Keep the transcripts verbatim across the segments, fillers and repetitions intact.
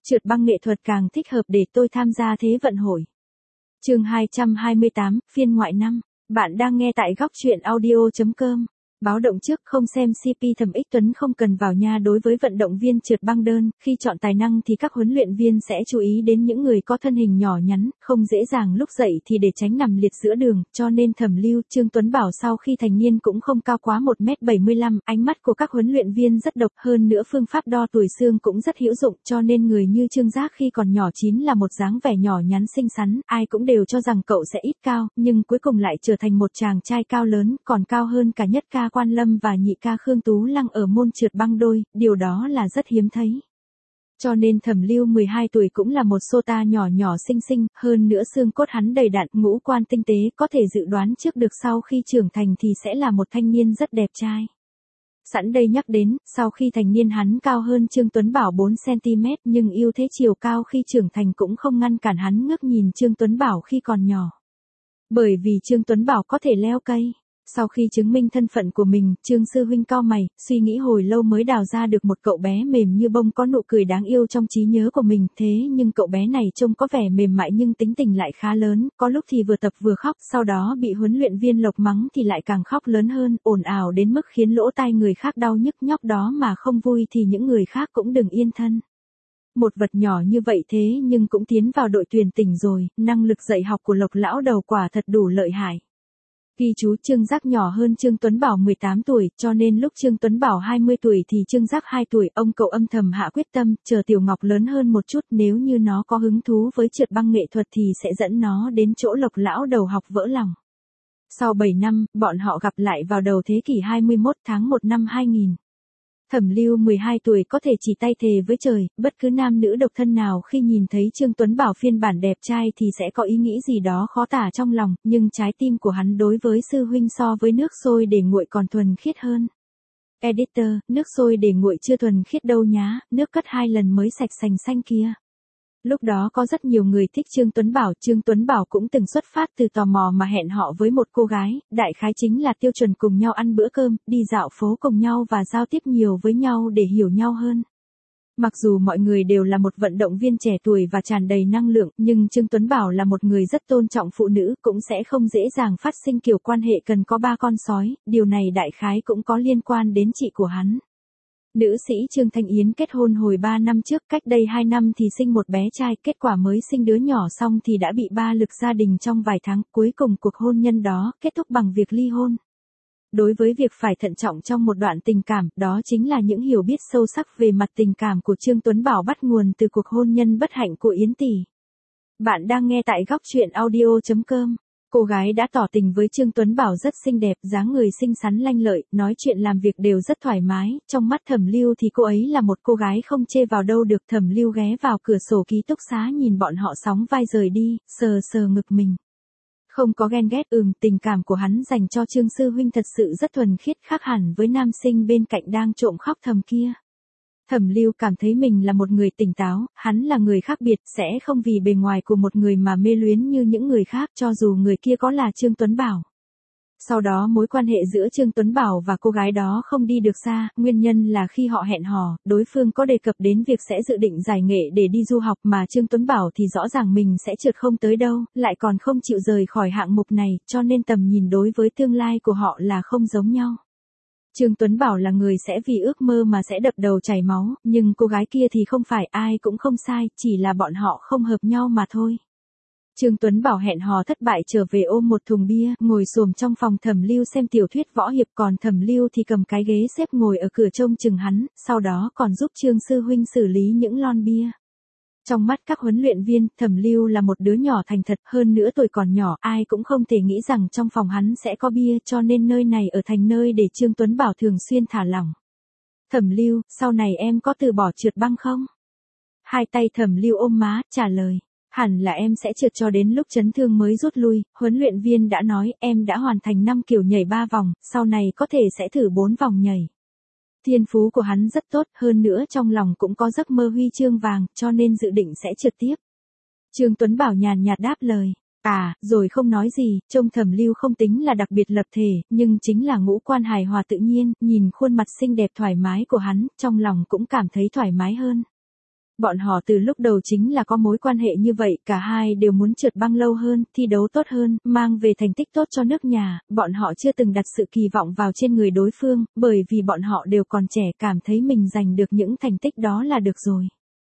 Trượt băng nghệ thuật càng thích hợp để tôi tham gia Thế vận hội. Chương hai trăm hai mươi tám, phiên ngoại năm. Bạn đang nghe tại góc truyện audio chấm com. Báo động trước, không xem xê pê Thẩm Ích Tuấn không cần vào nha. Đối với vận động viên trượt băng đơn, khi chọn tài năng thì các huấn luyện viên sẽ chú ý đến những người có thân hình nhỏ nhắn, không dễ dàng lúc dậy thì để tránh nằm liệt giữa đường, cho nên Thẩm Lưu, Trương Tuấn Bảo sau khi thành niên cũng không cao quá một mét bảy mươi lăm, ánh mắt của các huấn luyện viên rất độc, hơn nữa phương pháp đo tuổi xương cũng rất hữu dụng, cho nên người như Trương Giác khi còn nhỏ chín là một dáng vẻ nhỏ nhắn xinh xắn, ai cũng đều cho rằng cậu sẽ ít cao, nhưng cuối cùng lại trở thành một chàng trai cao lớn, còn cao hơn cả nhất ca Quan Lâm và nhị ca Khương Tú Lăng ở môn trượt băng đôi, điều đó là rất hiếm thấy. Cho nên Thẩm Lưu mười hai tuổi cũng là một sota nhỏ nhỏ xinh xinh, hơn nữa xương cốt hắn đầy đặn, ngũ quan tinh tế, có thể dự đoán trước được sau khi trưởng thành thì sẽ là một thanh niên rất đẹp trai. Sẵn đây nhắc đến, sau khi thành niên hắn cao hơn Trương Tuấn Bảo bốn xăng ti mét, nhưng ưu thế chiều cao khi trưởng thành cũng không ngăn cản hắn ngước nhìn Trương Tuấn Bảo khi còn nhỏ. Bởi vì Trương Tuấn Bảo có thể leo cây. Sau khi chứng minh thân phận của mình, Trương sư huynh cau mày, suy nghĩ hồi lâu mới đào ra được một cậu bé mềm như bông có nụ cười đáng yêu trong trí nhớ của mình. Thế nhưng cậu bé này trông có vẻ mềm mại nhưng tính tình lại khá lớn, có lúc thì vừa tập vừa khóc, sau đó bị huấn luyện viên Lộc mắng thì lại càng khóc lớn hơn, ồn ào đến mức khiến lỗ tai người khác đau nhức. Nhóc đó mà không vui thì những người khác cũng đừng yên thân. Một vật nhỏ như vậy thế nhưng cũng tiến vào đội tuyển tỉnh rồi, năng lực dạy học của Lộc lão đầu quả thật đủ lợi hại. Ghi chú Trương Giác nhỏ hơn Trương Tuấn Bảo mười tám tuổi, cho nên lúc Trương Tuấn Bảo hai mươi tuổi thì Trương Giác hai tuổi, ông cậu âm thầm hạ quyết tâm, chờ Tiểu Ngọc lớn hơn một chút, nếu như nó có hứng thú với trượt băng nghệ thuật thì sẽ dẫn nó đến chỗ Lộc lão đầu học vỡ lòng. Sau bảy năm, bọn họ gặp lại vào đầu thế kỷ hai mươi mốt tháng một năm hai nghìn. Thẩm Lưu mười hai tuổi có thể chỉ tay thề với trời, bất cứ nam nữ độc thân nào khi nhìn thấy Trương Tuấn Bảo phiên bản đẹp trai thì sẽ có ý nghĩ gì đó khó tả trong lòng, nhưng trái tim của hắn đối với sư huynh so với nước sôi để nguội còn thuần khiết hơn. Editor, nước sôi để nguội chưa thuần khiết đâu nhá, nước cất hai lần mới sạch sành xanh kia. Lúc đó có rất nhiều người thích Trương Tuấn Bảo, Trương Tuấn Bảo cũng từng xuất phát từ tò mò mà hẹn họ với một cô gái, đại khái chính là tiêu chuẩn cùng nhau ăn bữa cơm, đi dạo phố cùng nhau và giao tiếp nhiều với nhau để hiểu nhau hơn. Mặc dù mọi người đều là một vận động viên trẻ tuổi và tràn đầy năng lượng, nhưng Trương Tuấn Bảo là một người rất tôn trọng phụ nữ, cũng sẽ không dễ dàng phát sinh kiểu quan hệ cần có ba con sói, điều này đại khái cũng có liên quan đến chị của hắn. Nữ sĩ Trương Thanh Yến kết hôn hồi ba năm trước, cách đây hai năm thì sinh một bé trai, kết quả mới sinh đứa nhỏ xong thì đã bị ba lực gia đình trong vài tháng, cuối cùng cuộc hôn nhân đó kết thúc bằng việc ly hôn. Đối với việc phải thận trọng trong một đoạn tình cảm, đó chính là những hiểu biết sâu sắc về mặt tình cảm của Trương Tuấn Bảo bắt nguồn từ cuộc hôn nhân bất hạnh của Yến tỷ. Bạn đang nghe tại góc truyện audio chấm com. Cô gái đã tỏ tình với Trương Tuấn Bảo rất xinh đẹp, dáng người xinh xắn lanh lợi, nói chuyện làm việc đều rất thoải mái, trong mắt Thẩm Lưu thì cô ấy là một cô gái không chê vào đâu được. Thẩm Lưu ghé vào cửa sổ ký túc xá nhìn bọn họ sóng vai rời đi, sờ sờ ngực mình. Không có ghen ghét, ừm, tình cảm của hắn dành cho Trương sư huynh thật sự rất thuần khiết, khác hẳn với nam sinh bên cạnh đang trộm khóc thầm kia. Thẩm Lưu cảm thấy mình là một người tỉnh táo, hắn là người khác biệt, sẽ không vì bề ngoài của một người mà mê luyến như những người khác, cho dù người kia có là Trương Tuấn Bảo. Sau đó mối quan hệ giữa Trương Tuấn Bảo và cô gái đó không đi được xa, nguyên nhân là khi họ hẹn hò, đối phương có đề cập đến việc sẽ dự định giải nghệ để đi du học, mà Trương Tuấn Bảo thì rõ ràng mình sẽ trượt không tới đâu, lại còn không chịu rời khỏi hạng mục này, cho nên tầm nhìn đối với tương lai của họ là không giống nhau. Trương Tuấn Bảo là người sẽ vì ước mơ mà sẽ đập đầu chảy máu, nhưng cô gái kia thì không phải, ai cũng không sai, chỉ là bọn họ không hợp nhau mà thôi. Trương Tuấn Bảo hẹn hò thất bại trở về ôm một thùng bia, ngồi xổm trong phòng Thẩm Lưu xem tiểu thuyết võ hiệp, còn Thẩm Lưu thì cầm cái ghế xếp ngồi ở cửa trông chừng hắn, sau đó còn giúp Trương sư huynh xử lý những lon bia. Trong mắt các huấn luyện viên, Thẩm Lưu là một đứa nhỏ thành thật, hơn nữa tuổi còn nhỏ, ai cũng không thể nghĩ rằng trong phòng hắn sẽ có bia, cho nên nơi này ở thành nơi để Trương Tuấn Bảo thường xuyên thả lỏng. Thẩm Lưu, sau này em có từ bỏ trượt băng không? Hai tay Thẩm Lưu ôm má, trả lời. Hẳn là em sẽ trượt cho đến lúc chấn thương mới rút lui, huấn luyện viên đã nói em đã hoàn thành năm kiểu nhảy ba vòng, sau này có thể sẽ thử bốn vòng nhảy. Thiên phú của hắn rất tốt, hơn nữa trong lòng cũng có giấc mơ huy chương vàng, cho nên dự định sẽ trượt tiếp. Trương Tuấn Bảo nhàn nhạt đáp lời. À, rồi không nói gì, trông Thẩm Lưu không tính là đặc biệt lập thể, nhưng chính là ngũ quan hài hòa tự nhiên, nhìn khuôn mặt xinh đẹp thoải mái của hắn, trong lòng cũng cảm thấy thoải mái hơn. Bọn họ từ lúc đầu chính là có mối quan hệ như vậy, cả hai đều muốn trượt băng lâu hơn, thi đấu tốt hơn, mang về thành tích tốt cho nước nhà, bọn họ chưa từng đặt sự kỳ vọng vào trên người đối phương, bởi vì bọn họ đều còn trẻ, cảm thấy mình giành được những thành tích đó là được rồi.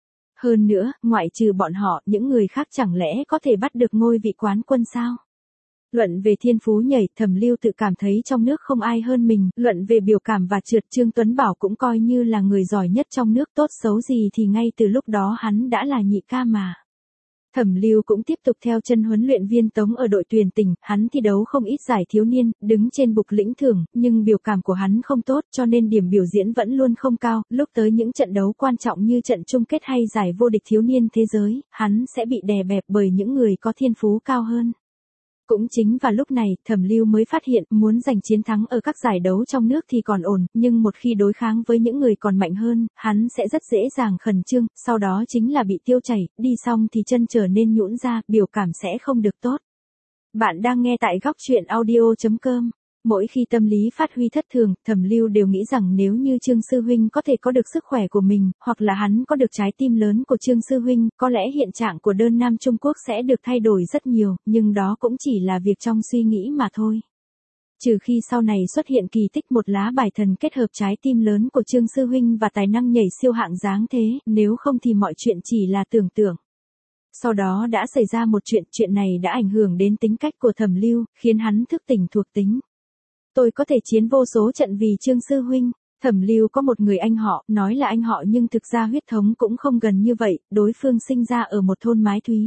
Hơn nữa, ngoại trừ bọn họ, những người khác chẳng lẽ có thể bắt được ngôi vị quán quân sao? Luận về thiên phú nhảy, Thẩm Lưu tự cảm thấy trong nước không ai hơn mình, luận về biểu cảm và trượt, Trương Tuấn Bảo cũng coi như là người giỏi nhất trong nước, tốt xấu gì thì ngay từ lúc đó hắn đã là nhị ca mà. Thẩm Lưu cũng tiếp tục theo chân huấn luyện viên Tống ở đội tuyển tỉnh, hắn thi đấu không ít giải thiếu niên, đứng trên bục lĩnh thưởng, nhưng biểu cảm của hắn không tốt cho nên điểm biểu diễn vẫn luôn không cao, lúc tới những trận đấu quan trọng như trận chung kết hay giải vô địch thiếu niên thế giới, hắn sẽ bị đè bẹp bởi những người có thiên phú cao hơn. Cũng chính vào lúc này, Thẩm Lưu mới phát hiện muốn giành chiến thắng ở các giải đấu trong nước thì còn ổn, nhưng một khi đối kháng với những người còn mạnh hơn, hắn sẽ rất dễ dàng khẩn trương, sau đó chính là bị tiêu chảy, đi xong thì chân trở nên nhũn ra, biểu cảm sẽ không được tốt. Bạn đang nghe tại góc chuyện audio chấm com. Mỗi khi tâm lý phát huy thất thường, Thẩm Lưu đều nghĩ rằng nếu như Trương Sư Huynh có thể có được sức khỏe của mình, hoặc là hắn có được trái tim lớn của Trương Sư Huynh, có lẽ hiện trạng của đơn nam Trung Quốc sẽ được thay đổi rất nhiều, nhưng đó cũng chỉ là việc trong suy nghĩ mà thôi. Trừ khi sau này xuất hiện kỳ tích một lá bài thần kết hợp trái tim lớn của Trương Sư Huynh và tài năng nhảy siêu hạng dáng thế, nếu không thì mọi chuyện chỉ là tưởng tượng. Sau đó đã xảy ra một chuyện, chuyện này đã ảnh hưởng đến tính cách của Thẩm Lưu, khiến hắn thức tỉnh thuộc tính. Tôi có thể chiến vô số trận vì Trương Sư Huynh. Thẩm Lưu có một người anh họ, nói là anh họ nhưng thực ra huyết thống cũng không gần như vậy, đối phương sinh ra ở một thôn Mái Thúy.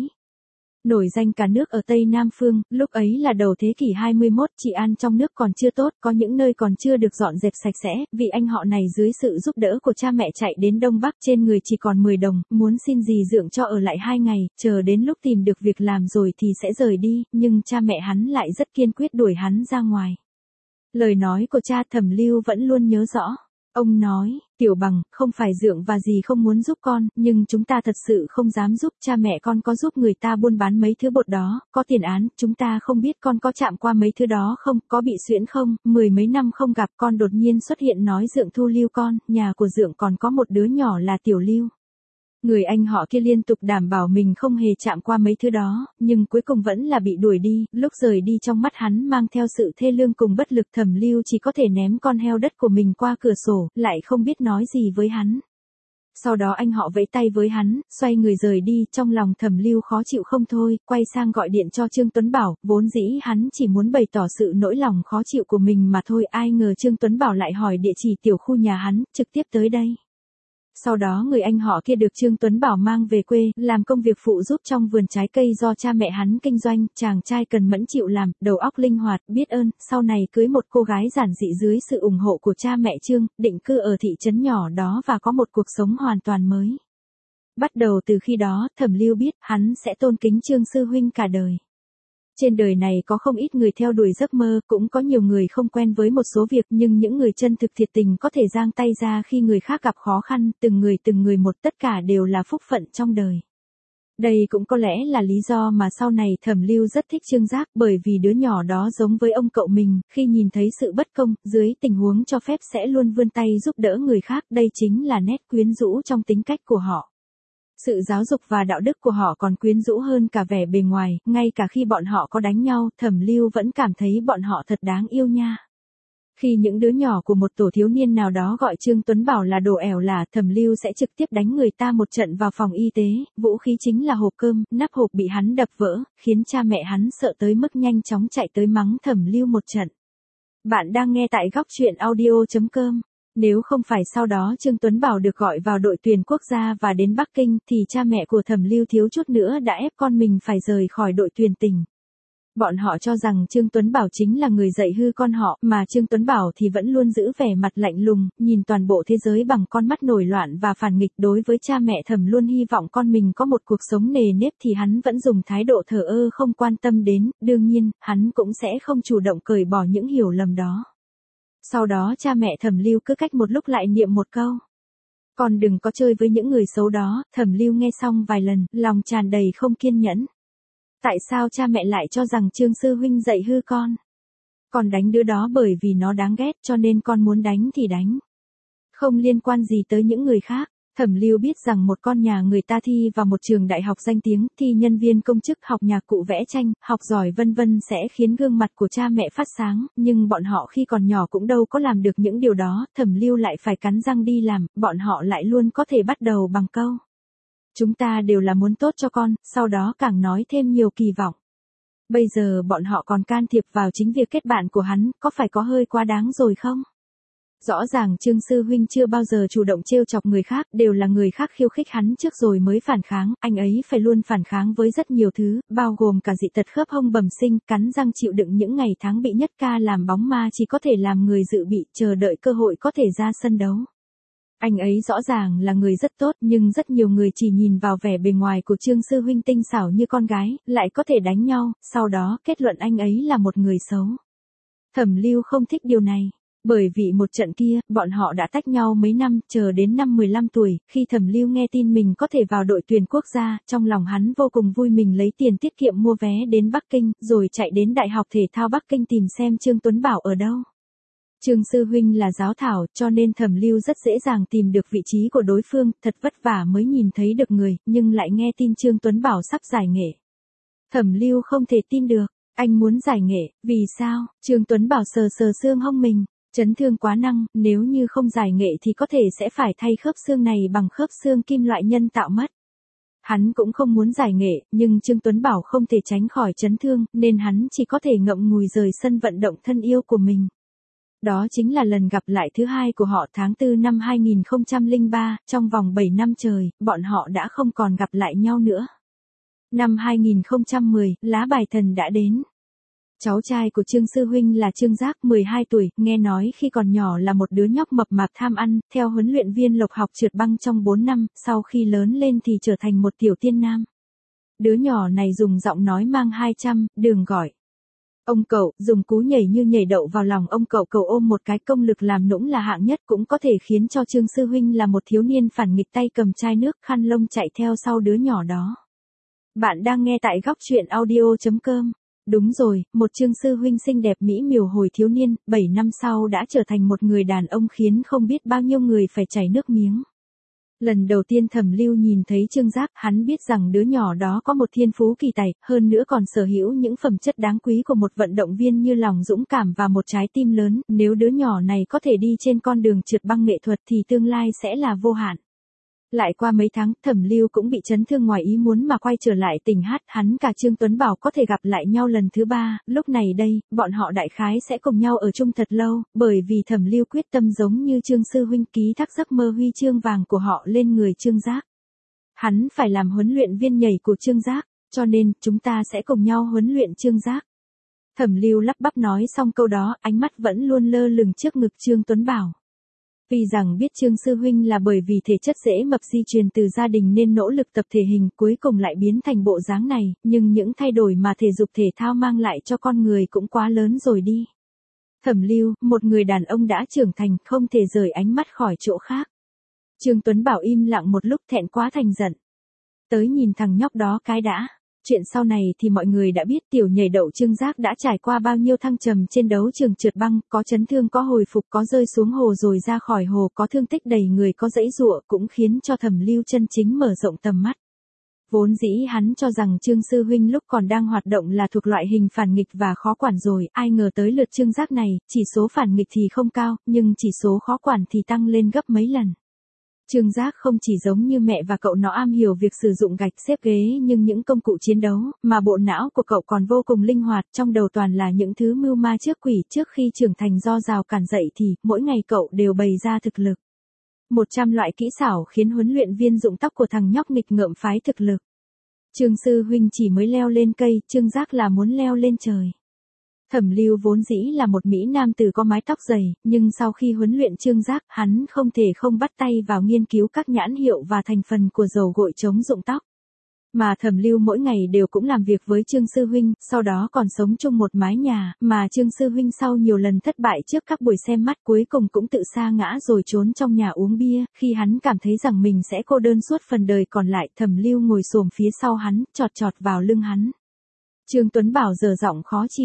Nổi danh cả nước ở Tây Nam Phương, lúc ấy là đầu thế kỷ hai mươi mốt, trị an trong nước còn chưa tốt, có những nơi còn chưa được dọn dẹp sạch sẽ, vị anh họ này dưới sự giúp đỡ của cha mẹ chạy đến Đông Bắc, trên người chỉ còn mười đồng, muốn xin dì dượng cho ở lại hai ngày, chờ đến lúc tìm được việc làm rồi thì sẽ rời đi, nhưng cha mẹ hắn lại rất kiên quyết đuổi hắn ra ngoài. Lời nói của cha Thẩm Lưu vẫn luôn nhớ rõ. Ông nói, Tiểu Bằng, không phải dượng và dì không muốn giúp con, nhưng chúng ta thật sự không dám giúp, cha mẹ con có giúp người ta buôn bán mấy thứ bột đó, có tiền án, chúng ta không biết con có chạm qua mấy thứ đó không, có bị xuyễn không, mười mấy năm không gặp con đột nhiên xuất hiện nói dượng thu lưu con, nhà của dượng còn có một đứa nhỏ là Tiểu Lưu. Người anh họ kia liên tục đảm bảo mình không hề chạm qua mấy thứ đó, nhưng cuối cùng vẫn là bị đuổi đi, lúc rời đi trong mắt hắn mang theo sự thê lương cùng bất lực. Thẩm Lưu chỉ có thể ném con heo đất của mình qua cửa sổ, lại không biết nói gì với hắn. Sau đó anh họ vẫy tay với hắn, xoay người rời đi, trong lòng Thẩm Lưu khó chịu không thôi, quay sang gọi điện cho Trương Tuấn Bảo, vốn dĩ hắn chỉ muốn bày tỏ sự nỗi lòng khó chịu của mình mà thôi, ai ngờ Trương Tuấn Bảo lại hỏi địa chỉ tiểu khu nhà hắn, trực tiếp tới đây. Sau đó người anh họ kia được Trương Tuấn Bảo mang về quê, làm công việc phụ giúp trong vườn trái cây do cha mẹ hắn kinh doanh, chàng trai cần mẫn chịu làm, đầu óc linh hoạt, biết ơn, sau này cưới một cô gái giản dị dưới sự ủng hộ của cha mẹ Trương, định cư ở thị trấn nhỏ đó và có một cuộc sống hoàn toàn mới. Bắt đầu từ khi đó, Thẩm Lưu biết, hắn sẽ tôn kính Trương Sư Huynh cả đời. Trên đời này có không ít người theo đuổi giấc mơ, cũng có nhiều người không quen với một số việc, nhưng những người chân thực thiệt tình có thể giang tay ra khi người khác gặp khó khăn, từng người từng người một, tất cả đều là phúc phận trong đời. Đây cũng có lẽ là lý do mà sau này Thẩm Lưu rất thích Trương Giác, bởi vì đứa nhỏ đó giống với ông cậu mình, khi nhìn thấy sự bất công, dưới tình huống cho phép sẽ luôn vươn tay giúp đỡ người khác, đây chính là nét quyến rũ trong tính cách của họ. Sự giáo dục và đạo đức của họ còn quyến rũ hơn cả vẻ bề ngoài, ngay cả khi bọn họ có đánh nhau, Thẩm Lưu vẫn cảm thấy bọn họ thật đáng yêu nha. Khi những đứa nhỏ của một tổ thiếu niên nào đó gọi Trương Tuấn Bảo là đồ ẻo lả, Thẩm Lưu sẽ trực tiếp đánh người ta một trận vào phòng y tế, vũ khí chính là hộp cơm, nắp hộp bị hắn đập vỡ, khiến cha mẹ hắn sợ tới mức nhanh chóng chạy tới mắng Thẩm Lưu một trận. Bạn đang nghe tại góc chuyện audio chấm com. Nếu không phải sau đó Trương Tuấn Bảo được gọi vào đội tuyển quốc gia và đến Bắc Kinh, thì cha mẹ của Thẩm Lưu thiếu chút nữa đã ép con mình phải rời khỏi đội tuyển tỉnh. Bọn họ cho rằng Trương Tuấn Bảo chính là người dạy hư con họ, mà Trương Tuấn Bảo thì vẫn luôn giữ vẻ mặt lạnh lùng, nhìn toàn bộ thế giới bằng con mắt nổi loạn và phản nghịch. Đối với cha mẹ Thẩm luôn hy vọng con mình có một cuộc sống nề nếp thì hắn vẫn dùng thái độ thờ ơ không quan tâm đến, đương nhiên, hắn cũng sẽ không chủ động cởi bỏ những hiểu lầm đó. Sau đó cha mẹ Thẩm Lưu cứ cách một lúc lại niệm một câu. Con đừng có chơi với những người xấu đó. Thẩm Lưu nghe xong vài lần, lòng tràn đầy không kiên nhẫn. Tại sao cha mẹ lại cho rằng Trương Sư Huynh dạy hư con? Con đánh đứa đó bởi vì nó đáng ghét cho nên con muốn đánh thì đánh. Không liên quan gì tới những người khác. Thẩm Lưu biết rằng một con nhà người ta thi vào một trường đại học danh tiếng, thi nhân viên công chức, học nhạc cụ, vẽ tranh, học giỏi vân vân sẽ khiến gương mặt của cha mẹ phát sáng, nhưng bọn họ khi còn nhỏ cũng đâu có làm được những điều đó, Thẩm Lưu lại phải cắn răng đi làm, bọn họ lại luôn có thể bắt đầu bằng câu: chúng ta đều là muốn tốt cho con, sau đó càng nói thêm nhiều kỳ vọng. Bây giờ bọn họ còn can thiệp vào chính việc kết bạn của hắn, có phải có hơi quá đáng rồi không? Rõ ràng Trương sư huynh chưa bao giờ chủ động trêu chọc người khác, đều là người khác khiêu khích hắn trước rồi mới phản kháng, anh ấy phải luôn phản kháng với rất nhiều thứ, bao gồm cả dị tật khớp hông bẩm sinh, cắn răng chịu đựng những ngày tháng bị nhất ca làm bóng ma, chỉ có thể làm người dự bị, chờ đợi cơ hội có thể ra sân đấu. Anh ấy rõ ràng là người rất tốt, nhưng rất nhiều người chỉ nhìn vào vẻ bề ngoài của Trương sư huynh tinh xảo như con gái, lại có thể đánh nhau, sau đó kết luận anh ấy là một người xấu. Thẩm Lưu không thích điều này. Bởi vì một trận kia, bọn họ đã tách nhau mấy năm, chờ đến năm mười lăm tuổi, khi Thẩm Lưu nghe tin mình có thể vào đội tuyển quốc gia, trong lòng hắn vô cùng vui, mình lấy tiền tiết kiệm mua vé đến Bắc Kinh, rồi chạy đến Đại học Thể thao Bắc Kinh tìm xem Trương Tuấn Bảo ở đâu. Trương sư huynh là giáo thảo, cho nên Thẩm Lưu rất dễ dàng tìm được vị trí của đối phương, thật vất vả mới nhìn thấy được người, nhưng lại nghe tin Trương Tuấn Bảo sắp giải nghệ. Thẩm Lưu không thể tin được, anh muốn giải nghệ, vì sao? Trương Tuấn Bảo sờ sờ xương hông mình. Chấn thương quá nặng, nếu như không giải nghệ thì có thể sẽ phải thay khớp xương này bằng khớp xương kim loại nhân tạo mất. Hắn cũng không muốn giải nghệ, nhưng Trương Tuấn Bảo không thể tránh khỏi chấn thương, nên hắn chỉ có thể ngậm ngùi rời sân vận động thân yêu của mình. Đó chính là lần gặp lại thứ hai của họ tháng tư năm hai nghìn không trăm lẻ ba, trong vòng bảy năm trời, bọn họ đã không còn gặp lại nhau nữa. Năm hai nghìn không trăm mười, lá bài thần đã đến. Cháu trai của Trương sư huynh là Trương Giác, mười hai tuổi, nghe nói khi còn nhỏ là một đứa nhóc mập mạp tham ăn, theo huấn luyện viên Lộc học trượt băng trong bốn năm, sau khi lớn lên thì trở thành một tiểu tiên nam. Đứa nhỏ này dùng giọng nói mang hai trăm, đường gọi. Ông cậu, dùng cú nhảy như nhảy đậu vào lòng ông cậu, cậu ôm một cái, công lực làm nũng là hạng nhất, cũng có thể khiến cho Trương sư huynh là một thiếu niên phản nghịch, tay cầm chai nước, khăn lông chạy theo sau đứa nhỏ đó. Bạn đang nghe tại góc truyện audio chấm com. Đúng rồi, một Trương sư huynh xinh đẹp mỹ miều hồi thiếu niên, bảy năm sau đã trở thành một người đàn ông khiến không biết bao nhiêu người phải chảy nước miếng. Lần đầu tiên Thẩm Lưu nhìn thấy Trương Giác, hắn biết rằng đứa nhỏ đó có một thiên phú kỳ tài, hơn nữa còn sở hữu những phẩm chất đáng quý của một vận động viên như lòng dũng cảm và một trái tim lớn, nếu đứa nhỏ này có thể đi trên con đường trượt băng nghệ thuật thì tương lai sẽ là vô hạn. Lại qua mấy tháng, Thẩm Lưu cũng bị chấn thương ngoài ý muốn mà quay trở lại tỉnh hát, hắn cả Trương Tuấn Bảo có thể gặp lại nhau lần thứ ba, lúc này đây, bọn họ đại khái sẽ cùng nhau ở chung thật lâu, bởi vì Thẩm Lưu quyết tâm giống như Trương sư huynh ký thác giấc mơ huy chương vàng của họ lên người Trương Giác. Hắn phải làm huấn luyện viên nhảy của Trương Giác, cho nên, chúng ta sẽ cùng nhau huấn luyện Trương Giác. Thẩm Lưu lắp bắp nói xong câu đó, ánh mắt vẫn luôn lơ lửng trước ngực Trương Tuấn Bảo. Vì rằng biết Trương sư huynh là bởi vì thể chất dễ mập di truyền từ gia đình nên nỗ lực tập thể hình, cuối cùng lại biến thành bộ dáng này, nhưng những thay đổi mà thể dục thể thao mang lại cho con người cũng quá lớn rồi đi. Thẩm Lưu, một người đàn ông đã trưởng thành, không thể rời ánh mắt khỏi chỗ khác. Trương Tuấn Bảo im lặng một lúc, thẹn quá thành giận. Tới nhìn thằng nhóc đó cái đã. Chuyện sau này thì mọi người đã biết, tiểu nhảy đậu Trương Giác đã trải qua bao nhiêu thăng trầm trên đấu trường trượt băng, có chấn thương, có hồi phục, có rơi xuống hồ rồi ra khỏi hồ, có thương tích đầy người, có giãy giụa, cũng khiến cho Thẩm Lưu chân chính mở rộng tầm mắt. Vốn dĩ hắn cho rằng Trương sư huynh lúc còn đang hoạt động là thuộc loại hình phản nghịch và khó quản rồi, ai ngờ tới lượt Trương Giác này, chỉ số phản nghịch thì không cao, nhưng chỉ số khó quản thì tăng lên gấp mấy lần. Trương Giác không chỉ giống như mẹ và cậu nó am hiểu việc sử dụng gạch xếp ghế nhưng những công cụ chiến đấu, mà bộ não của cậu còn vô cùng linh hoạt, trong đầu toàn là những thứ mưu ma trước quỷ, trước khi trưởng thành do rào cản dậy thì, mỗi ngày cậu đều bày ra thực lực. một trăm loại kỹ xảo khiến huấn luyện viên rụng tóc của thằng nhóc nghịch ngợm phái thực lực. Trương sư huynh chỉ mới leo lên cây, Trương Giác là muốn leo lên trời. Thẩm Lưu vốn dĩ là một mỹ nam tử có mái tóc dày, nhưng sau khi huấn luyện Trương Giác, hắn không thể không bắt tay vào nghiên cứu các nhãn hiệu và thành phần của dầu gội chống rụng tóc. Mà Thẩm Lưu mỗi ngày đều cũng làm việc với Trương sư huynh, sau đó còn sống chung một mái nhà, mà Trương sư huynh sau nhiều lần thất bại trước các buổi xem mắt cuối cùng cũng tự sa ngã rồi trốn trong nhà uống bia, khi hắn cảm thấy rằng mình sẽ cô đơn suốt phần đời còn lại, Thẩm Lưu ngồi xổm phía sau hắn, chọt chọt vào lưng hắn. Trương Tuấn Bảo dở giọng khó chịu.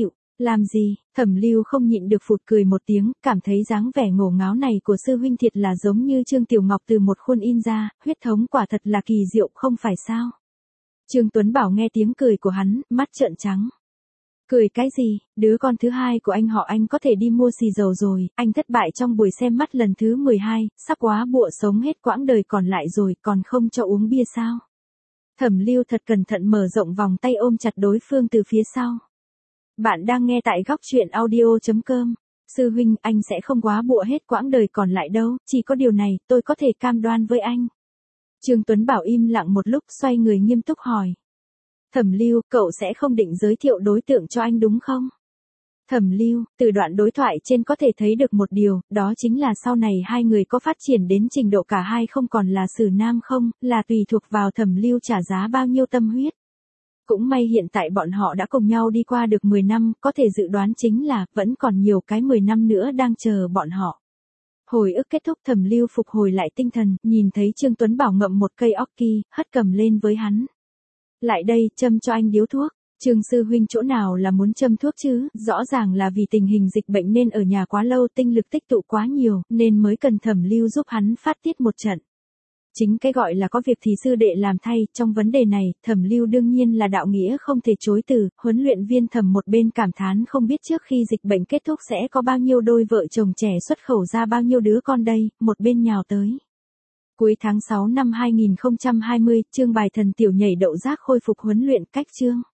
Làm gì? Thẩm Lưu không nhịn được phụt cười một tiếng, cảm thấy dáng vẻ ngổ ngáo này của sư huynh thiệt là giống như Trương Tiểu Ngọc từ một khuôn in ra, huyết thống quả thật là kỳ diệu không phải sao? Trương Tuấn Bảo nghe tiếng cười của hắn, mắt trợn trắng. Cười cái gì, đứa con thứ hai của anh họ anh có thể đi mua xì dầu rồi, anh thất bại trong buổi xem mắt lần thứ mười hai, sắp quá bụa sống hết quãng đời còn lại rồi, còn không cho uống bia sao? Thẩm Lưu thật cẩn thận mở rộng vòng tay ôm chặt đối phương từ phía sau. Bạn đang nghe tại góc truyện audio chấm com. Sư huynh, anh sẽ không quá bụa hết quãng đời còn lại đâu, chỉ có điều này, tôi có thể cam đoan với anh. Trương Tuấn Bảo im lặng một lúc xoay người nghiêm túc hỏi. Thẩm Lưu, cậu sẽ không định giới thiệu đối tượng cho anh đúng không? Thẩm Lưu, từ đoạn đối thoại trên có thể thấy được một điều, đó chính là sau này hai người có phát triển đến trình độ cả hai không còn là xử nam không, là tùy thuộc vào Thẩm Lưu trả giá bao nhiêu tâm huyết. Cũng may hiện tại bọn họ đã cùng nhau đi qua được mười năm, có thể dự đoán chính là, vẫn còn nhiều cái mười năm nữa đang chờ bọn họ. Hồi ức kết thúc Thẩm Lưu phục hồi lại tinh thần, nhìn thấy Trương Tuấn Bảo ngậm một cây oki, hất cầm lên với hắn. Lại đây, châm cho anh điếu thuốc. Trương sư huynh chỗ nào là muốn châm thuốc chứ, rõ ràng là vì tình hình dịch bệnh nên ở nhà quá lâu tinh lực tích tụ quá nhiều, nên mới cần Thẩm Lưu giúp hắn phát tiết một trận. Chính cái gọi là có việc thì sư đệ làm thay, trong vấn đề này, Thẩm Lưu đương nhiên là đạo nghĩa không thể chối từ, huấn luyện viên Thẩm một bên cảm thán không biết trước khi dịch bệnh kết thúc sẽ có bao nhiêu đôi vợ chồng trẻ xuất khẩu ra bao nhiêu đứa con đây, một bên nhào tới. Cuối tháng sáu năm hai nghìn không trăm hai mươi, chương bài thần tiểu nhảy đậu rác khôi phục huấn luyện cách chương.